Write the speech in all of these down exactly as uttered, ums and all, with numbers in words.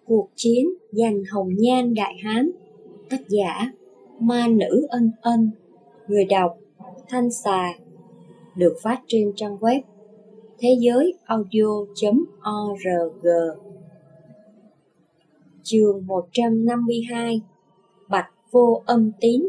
Cuộc chiến giành hồng nhan Đại Hán. Tác giả Ma Nữ Ân Ân. Người đọc Thanh Xà. Được phát trên trang web thế giới audio chấm org. Chương một trăm năm mươi hai. Bạch vô âm tín.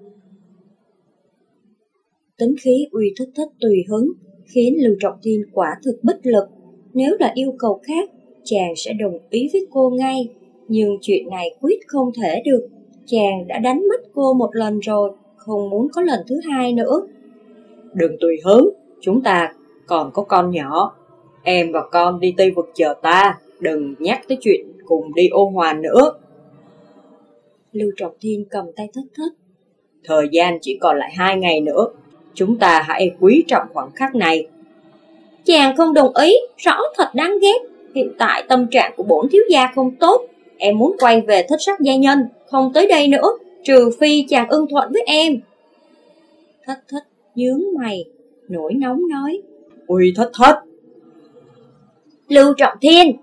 Tính khí Uy Thất Thất tùy hứng khiến Lưu Trọng Thiên quả thực bất lực. Nếu là yêu cầu khác, chàng sẽ đồng ý với cô ngay, nhưng chuyện này quyết không thể được. Chàng đã đánh mất cô một lần rồi, không muốn có lần thứ hai nữa. Đừng tùy hứng, chúng ta còn có con nhỏ. Em và con đi Tây Vực chờ ta, đừng nhắc tới chuyện cùng đi Ô Hoàn nữa. Lưu Trọng Thiên cầm tay Thất Thất. Thời gian chỉ còn lại hai ngày nữa, chúng ta hãy quý trọng khoảnh khắc này. Chàng không đồng ý, rõ thật đáng ghét. Hiện tại tâm trạng của bổn thiếu gia không tốt. Em muốn quay về Thất Sắc gia nhân, không tới đây nữa, trừ phi chàng ưng thuận với em. Thất Thất nhướng mày, nổi nóng nói. Uy Thất Thất. Lưu Trọng Thiên.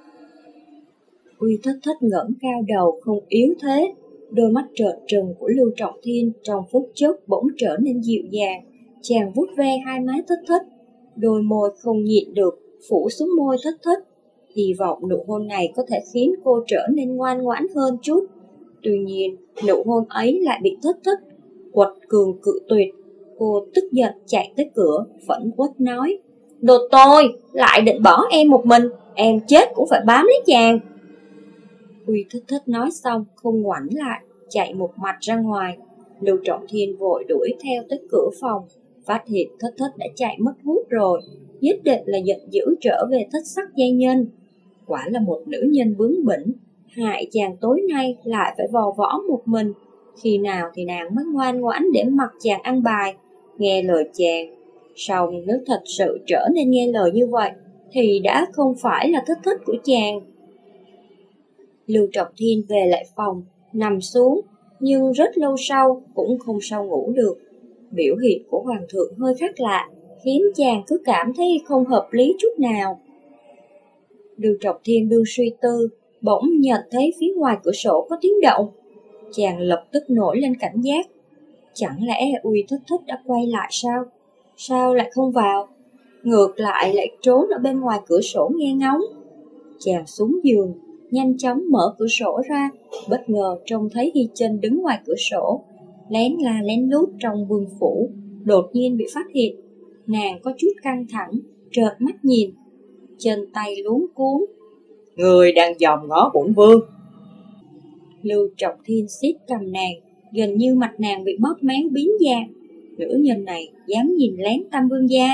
Uy Thất Thất ngẩng cao đầu không yếu thế. Đôi mắt trợn trừng của Lưu Trọng Thiên trong phút chốc bỗng trở nên dịu dàng. Chàng vuốt ve hai má Thất Thất, đôi môi không nhịn được phủ xuống môi Thất Thất. Hy vọng nụ hôn này có thể khiến cô trở nên ngoan ngoãn hơn chút. Tuy nhiên, nụ hôn ấy lại bị Thất Thất quật cường cự tuyệt. Cô tức giận chạy tới cửa, phẫn uất nói. Đồ tôi, lại định bỏ em một mình, em chết cũng phải bám lấy chàng. Uy Thất Thất nói xong, không ngoảnh lại, chạy một mạch ra ngoài. Lưu Trọng Thiên vội đuổi theo tới cửa phòng, phát hiện Thất Thất đã chạy mất hút rồi, nhất định là giận dữ trở về Thất Sắc gia nhân. Quả là một nữ nhân bướng bỉnh, hại chàng tối nay lại phải vò võ một mình. Khi nào thì nàng mới ngoan ngoãn để mặc chàng ăn bài, nghe lời chàng. Song nếu thật sự trở nên nghe lời như vậy, thì đã không phải là Thất Thất của chàng. Lưu Trọng Thiên về lại phòng, nằm xuống, nhưng rất lâu sau cũng không sao ngủ được. Biểu hiện của Hoàng thượng hơi khác lạ, khiến chàng cứ cảm thấy không hợp lý chút nào. Lưu Trọng Thiên đương suy tư, bỗng nhận thấy phía ngoài cửa sổ có tiếng động. Chàng lập tức nổi lên cảnh giác. Chẳng lẽ Uy Thất Thất đã quay lại sao? Sao lại không vào? Ngược lại lại trốn ở bên ngoài cửa sổ nghe ngóng. Chàng xuống giường, nhanh chóng mở cửa sổ ra, bất ngờ trông thấy Hy Chân đứng ngoài cửa sổ, lén la lén lút trong vương phủ, đột nhiên bị phát hiện. Nàng có chút căng thẳng, trợn mắt nhìn, chân tay luống cuống. Người đang dòm ngó bổn vương. Lưu Trọng Thiên siết cầm nàng, gần như mặt nàng bị bóp méo biến dạng. Nữ nhân này dám nhìn lén Tam vương gia.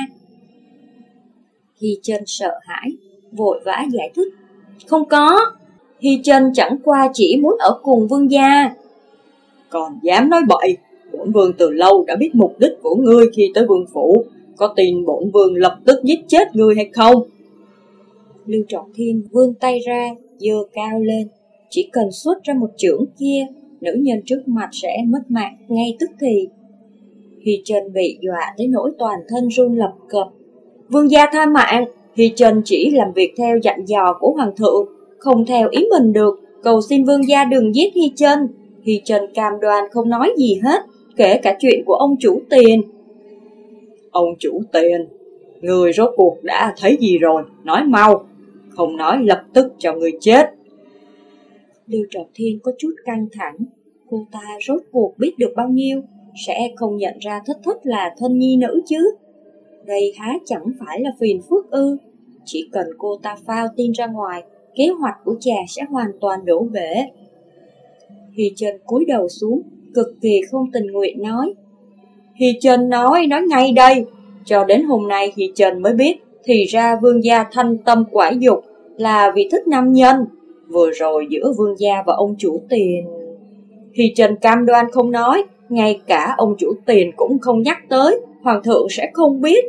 Hy Chân sợ hãi, vội vã giải thích. Không có, Hy Chân chẳng qua chỉ muốn ở cùng vương gia. Còn dám nói bậy, bổn vương từ lâu đã biết mục đích của ngươi khi tới vương phủ. Có tin bổn vương lập tức giết chết ngươi hay không? Lưu Trọng Thiên vươn tay ra, giơ cao lên. Chỉ cần xuất ra một chưởng kia, nữ nhân trước mặt sẽ mất mạng ngay tức thì. Hy Chân bị dọa tới nỗi toàn thân run lập cập. Vương gia tha mạng, Hy Chân chỉ làm việc theo dặn dò của hoàng thượng, không theo ý mình được, cầu xin vương gia đừng giết Hy Chân. Hy Chân cam đoan không nói gì hết, kể cả chuyện của ông chủ Tiền. Ông chủ Tiền, người rốt cuộc đã thấy gì rồi, nói mau, không nói lập tức cho người chết. Lưu Trọng Thiên có chút căng thẳng, cô ta rốt cuộc biết được bao nhiêu, sẽ không nhận ra Thất Thất là thân nhi nữ chứ. Đây há chẳng phải là phiền phức ư? Chỉ cần cô ta phao tin ra ngoài, kế hoạch của chàng sẽ hoàn toàn đổ bể. Hy Chân cúi đầu xuống, cực kỳ không tình nguyện nói. Hy Chân nói, nói ngay đây. Cho đến hôm nay Hy Chân mới biết, thì ra vương gia thanh tâm quả dục là vì thích nam nhân. Vừa rồi giữa vương gia và ông chủ Tiền, Hy Chân cam đoan không nói, ngay cả ông chủ Tiền cũng không nhắc tới, hoàng thượng sẽ không biết.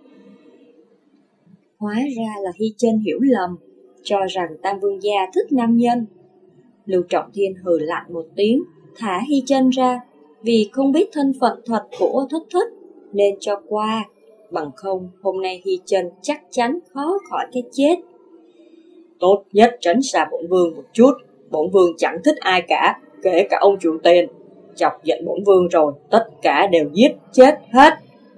Hóa ra là Hy Chân hiểu lầm, cho rằng Tam vương gia thích nam nhân. Lưu Trọng Thiên hừ lạnh một tiếng, thả Hy Chân ra, vì không biết thân phận thật của Thất Thất nên cho qua, bằng không hôm nay Hy Chân chắc chắn khó khỏi cái chết. tốt nhất tránh xa bổn vương một chút. Bổn vương chẳng thích ai cả, kể cả ông chủ tiền. Chọc giận bổn vương rồi, tất cả đều giết chết hết.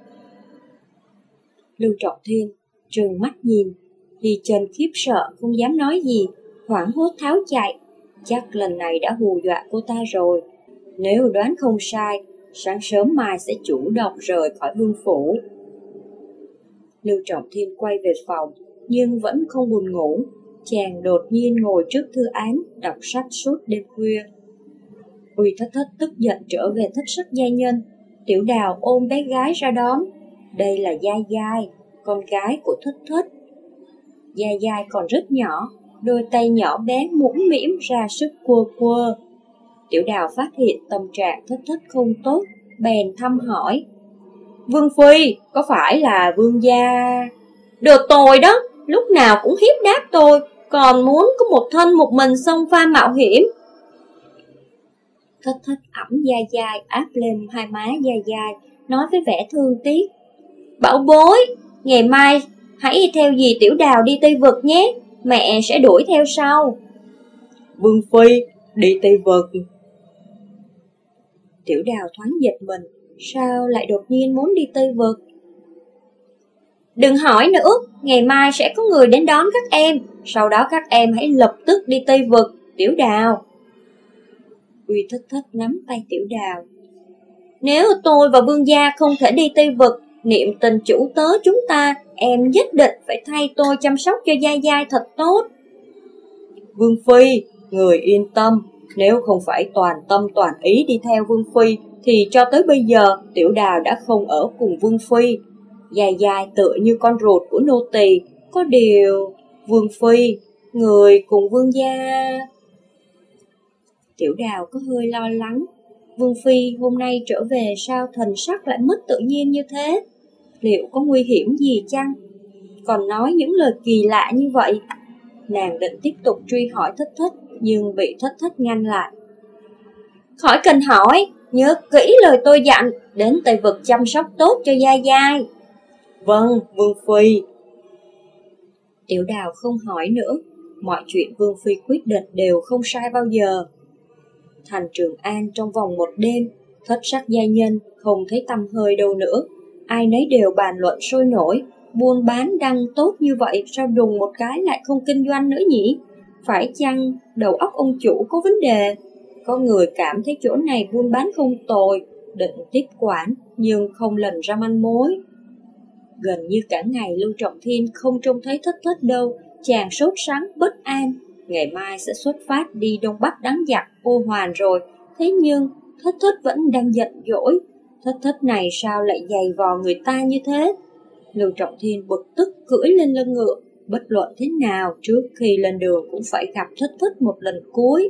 Lưu Trọng Thiên trừng mắt nhìn, Hi Chân khiếp sợ không dám nói gì, hoảng hốt tháo chạy. Chắc lần này đã hù dọa cô ta rồi. Nếu đoán không sai, sáng sớm mai sẽ chủ động rời khỏi vương phủ. Lưu Trọng Thiên quay về phòng, nhưng vẫn không buồn ngủ. Chàng đột nhiên ngồi trước thư án, đọc sách suốt đêm khuya. Uy Thất Thất tức giận trở về Thất Sắc Giai Nhân. Tiểu Đào ôm bé gái ra đón. Đây là Giai Giai, con gái của Thất Thất. Giai Giai còn rất nhỏ, đôi tay nhỏ bé mũm mĩm ra sức quơ quơ. Tiểu Đào phát hiện tâm trạng Thất Thất không tốt, bèn thăm hỏi. Vương Phi, có phải là vương gia? Được tôi đó, lúc nào cũng hiếp đáp tôi, còn muốn có một thân một mình xông pha mạo hiểm. Thất Thất ẵm Giai Giai áp lên hai má Giai Giai, nói với vẻ thương tiếc. Bảo bối, ngày mai hãy theo dì Tiểu Đào đi Tây Vực nhé, mẹ sẽ đuổi theo sau. Vương Phi, đi Tây Vực? Tiểu Đào thoáng giật mình, sao lại đột nhiên muốn đi Tây Vực? Đừng hỏi nữa, ngày mai sẽ có người đến đón các em, sau đó các em hãy lập tức đi Tây Vực, Tiểu Đào. Uy Thất Thất nắm tay Tiểu Đào. Nếu tôi và vương gia không thể đi Tây Vực, niệm tình chủ tớ chúng ta, em nhất định phải thay tôi chăm sóc cho Giai Giai thật tốt. Vương Phi, người yên tâm, nếu không phải toàn tâm toàn ý đi theo Vương Phi, thì cho tới bây giờ Tiểu Đào đã không ở cùng Vương Phi. Giai Giai tựa như con ruột của nô tỳ, có điều Vương Phi, người cùng vương gia. Tiểu Đào có hơi lo lắng. Vương Phi hôm nay trở về sao thần sắc lại mất tự nhiên như thế? Liệu có nguy hiểm gì chăng? Còn nói những lời kỳ lạ như vậy. Nàng định tiếp tục truy hỏi Thất Thất, nhưng bị Thất Thất ngăn lại. Khỏi cần hỏi, nhớ kỹ lời tôi dặn, đến Tây Vực chăm sóc tốt cho Giai Giai. Vâng, Vương Phi. Tiểu Đào không hỏi nữa, mọi chuyện Vương Phi quyết định đều không sai bao giờ. Thành Trường An trong vòng một đêm, Thất Sắc Giai Nhân không thấy tăm hơi đâu nữa. Ai nấy đều bàn luận sôi nổi, buôn bán đang tốt như vậy sao đùng một cái lại không kinh doanh nữa nhỉ? Phải chăng đầu óc ông chủ có vấn đề? Có người cảm thấy chỗ này buôn bán không tồi, định tiếp quản nhưng không lần ra manh mối. Gần như cả ngày Lưu Trọng Thiên không trông thấy Thất Thất đâu, chàng sốt sắng bất an. Ngày mai sẽ xuất phát đi Đông Bắc đánh giặc ô hoàn rồi, thế nhưng Thất Thất vẫn đang giận dỗi. Thất Thất này sao lại giày vò người ta như thế? Lưu Trọng Thiên bực tức cưỡi lên lưng ngựa, bất luận thế nào trước khi lên đường cũng phải gặp Thất Thất một lần cuối.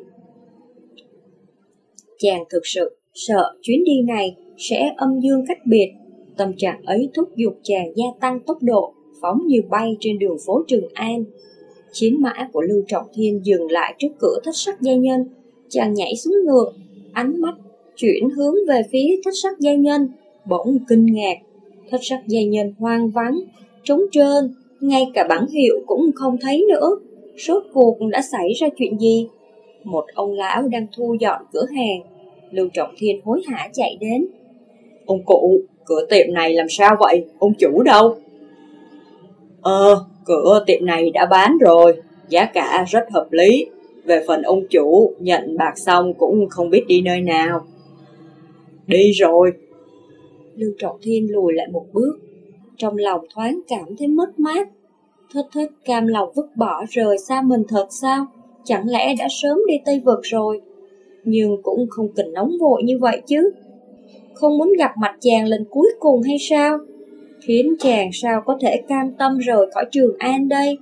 Chàng thực sự sợ chuyến đi này sẽ âm dương cách biệt. Tâm trạng ấy thúc giục chàng gia tăng tốc độ, phóng như bay trên đường phố Trường An. Chiến mã của Lưu Trọng Thiên dừng lại trước cửa Thất Sắc Giai Nhân. Chàng nhảy xuống ngựa, ánh mắt chuyển hướng về phía Thất Sắc Giai Nhân, bỗng kinh ngạc. Thất Sắc Giai Nhân hoang vắng, trống trơn, ngay cả bảng hiệu cũng không thấy nữa. Rốt cuộc đã xảy ra chuyện gì? Một ông lão đang thu dọn cửa hàng. Lưu Trọng Thiên hối hả chạy đến. Ông cụ, cửa tiệm này làm sao vậy? Ông chủ đâu? Ờ, cửa tiệm này đã bán rồi, giá cả rất hợp lý. Về phần ông chủ, nhận bạc xong cũng không biết đi nơi nào. Đi rồi. Lưu Trọng Thiên lùi lại một bước, trong lòng thoáng cảm thấy mất mát. Thất Thất cam lòng vứt bỏ rời xa mình thật sao? Chẳng lẽ đã sớm đi Tây Vực rồi? Nhưng cũng không cần nóng vội như vậy chứ. Không muốn gặp mặt chàng lần cuối cùng hay sao? Khiến chàng sao có thể cam tâm rời khỏi Trường An đây?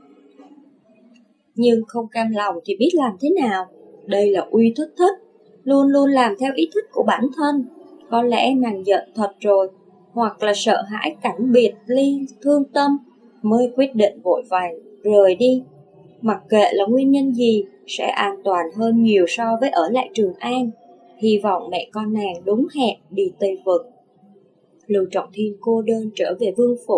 Nhưng không cam lòng thì biết làm thế nào? Đây là Uy Thất Thất, luôn luôn làm theo ý thích của bản thân. Có lẽ nàng giận thật rồi, hoặc là sợ hãi cảnh biệt ly thương tâm, mới quyết định vội vàng rời đi. Mặc kệ là nguyên nhân gì, sẽ an toàn hơn nhiều so với ở lại Trường An. Hy vọng mẹ con nàng đúng hẹn đi Tây Vực. Lưu Trọng Thiên cô đơn trở về vương phủ,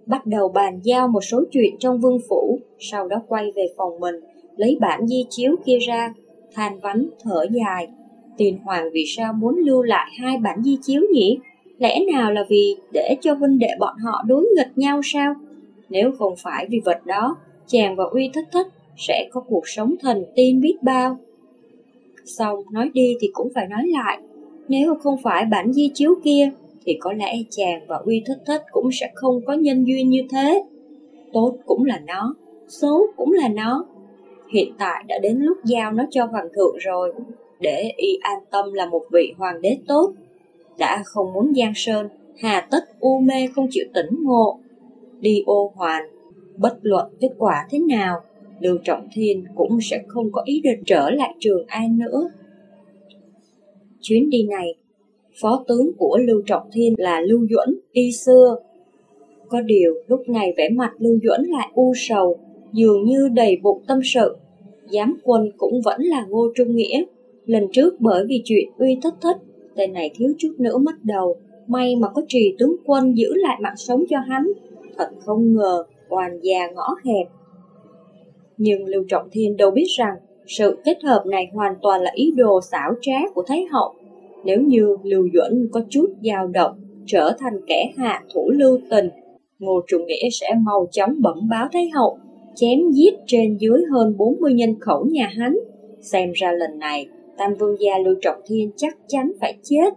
bắt đầu bàn giao một số chuyện trong vương phủ, sau đó quay về phòng mình, lấy bản di chiếu kia ra, than vãn thở dài. Tiền hoàng vì sao muốn lưu lại hai bản di chiếu nhỉ? Lẽ nào là vì để cho huynh đệ bọn họ đối nghịch nhau sao? Nếu không phải vì vật đó, chàng và Uy Thất Thất sẽ có cuộc sống thần tiên biết bao. Xong, nói đi thì cũng phải nói lại, nếu không phải bản di chiếu kia, thì có lẽ chàng và Uy Thất Thất cũng sẽ không có nhân duyên như thế. Tốt cũng là nó, xấu cũng là nó. Hiện tại đã đến lúc giao nó cho hoàng thượng rồi, để y an tâm là một vị hoàng đế tốt. Đã không muốn giang sơn, hà tất u mê không chịu tỉnh ngộ. Đi ô hoàn, bất luận kết quả thế nào, Lưu Trọng Thiên cũng sẽ không có ý định trở lại Trường An nữa. Chuyến đi này, phó tướng của Lưu Trọng Thiên là Lưu Duẫn y xưa. Có điều lúc này vẻ mặt Lưu Duẫn lại u sầu, dường như đầy bụng tâm sự. Giám quân cũng vẫn là Ngô Trung Nghĩa. Lần trước bởi vì chuyện Uy Thất Thất, tên này thiếu chút nữa mất đầu, may mà có Trì tướng quân giữ lại mạng sống cho hắn. Thật không ngờ, oan gia ngõ hẹp. Nhưng Lưu Trọng Thiên đâu biết rằng, sự kết hợp này hoàn toàn là ý đồ xảo trá của Thái hậu. Nếu như Lưu Duẫn có chút dao động, trở thành kẻ hạ thủ lưu tình, Ngô Trung Nghĩa sẽ mau chóng bẩm báo Thái hậu, chém giết trên dưới hơn bốn mươi nhân khẩu nhà hắn. Xem ra lần này, Tam Vương gia Lưu Trọng Thiên chắc chắn phải chết.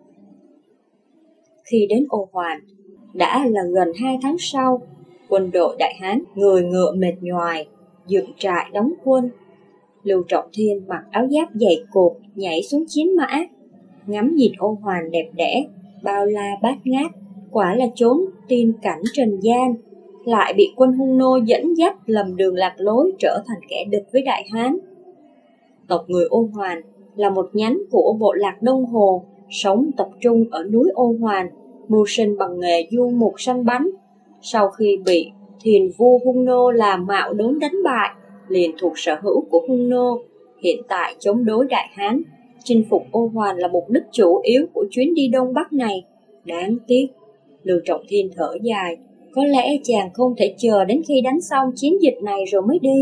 Khi đến Ô Hoàn, đã là gần hai tháng sau, quân đội Đại Hán người ngựa mệt nhoài, dựng trại đóng quân. Lưu Trọng Thiên mặc áo giáp dày cộp nhảy xuống chiến mã, ngắm nhìn Ô Hoàn đẹp đẽ, bao la bát ngát, quả là chốn tiên cảnh trần gian, lại bị quân Hung nô dẫn dắt lầm đường lạc lối, trở thành kẻ địch với Đại Hán. Tộc người Ô Hoàn là một nhánh của bộ lạc Đông Hồ, sống tập trung ở núi Ô Hoàn, mưu sinh bằng nghề du mục săn bắn. Sau khi bị Thiền Vu Hung nô làm mạo đốn đánh bại, liền thuộc sở hữu của Hung nô. Hiện tại chống đối Đại Hán, chinh phục Ô Hoàn là mục đích chủ yếu của chuyến đi Đông Bắc này. Đáng tiếc, Lưu Trọng Thiên thở dài, có lẽ chàng không thể chờ đến khi đánh xong chiến dịch này rồi mới đi.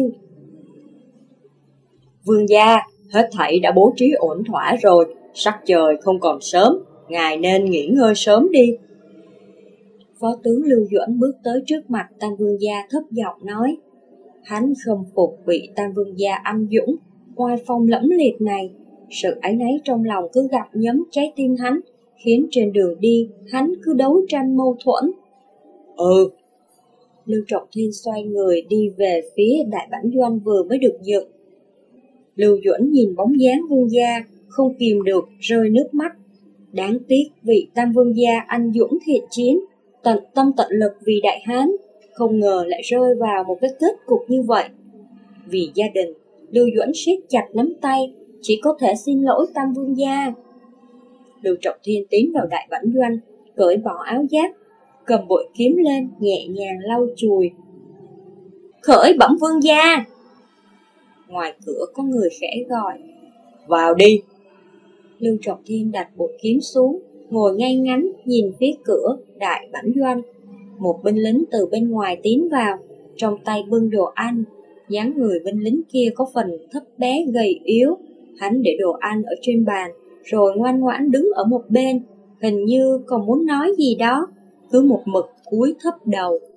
Vương gia, hết thảy đã bố trí ổn thỏa rồi, sắc trời không còn sớm, ngài nên nghỉ ngơi sớm đi. Phó tướng Lưu Duẫn bước tới trước mặt Tam Vương gia thấp giọng nói. Hắn khâm phục vị Tam Vương gia anh dũng, oai phong lẫm liệt này. Sự áy náy trong lòng cứ gặm nhấm trái tim hắn, khiến trên đường đi hắn cứ đấu tranh mâu thuẫn. Ừ. Lưu Trọng Thiên xoay người đi về phía đại bản doanh vừa mới được dựng. Lưu Duẫn nhìn bóng dáng vương gia, không kìm được rơi nước mắt. Đáng tiếc vị Tam Vương gia anh dũng thiện chiến, tận tâm tận lực vì Đại Hán, không ngờ lại rơi vào một cái kết cục như vậy. Vì gia đình, Lưu Duẫn siết chặt nắm tay, chỉ có thể xin lỗi Tam Vương gia. Lưu Trọng Thiên tiến vào đại bản doanh, cởi bỏ áo giáp, cầm bội kiếm lên, nhẹ nhàng lau chùi. Khởi bẩm vương gia! Ngoài cửa có người khẽ gọi. Vào đi! Lưu Trọng Thiên đặt bội kiếm xuống, ngồi ngay ngắn nhìn phía cửa đại bản doanh. Một binh lính từ bên ngoài tiến vào, trong tay bưng đồ ăn. Dáng người binh lính kia có phần thấp bé gầy yếu. Hắn để đồ ăn ở trên bàn, rồi ngoan ngoãn đứng ở một bên, hình như còn muốn nói gì đó, cứ một mực cúi thấp đầu.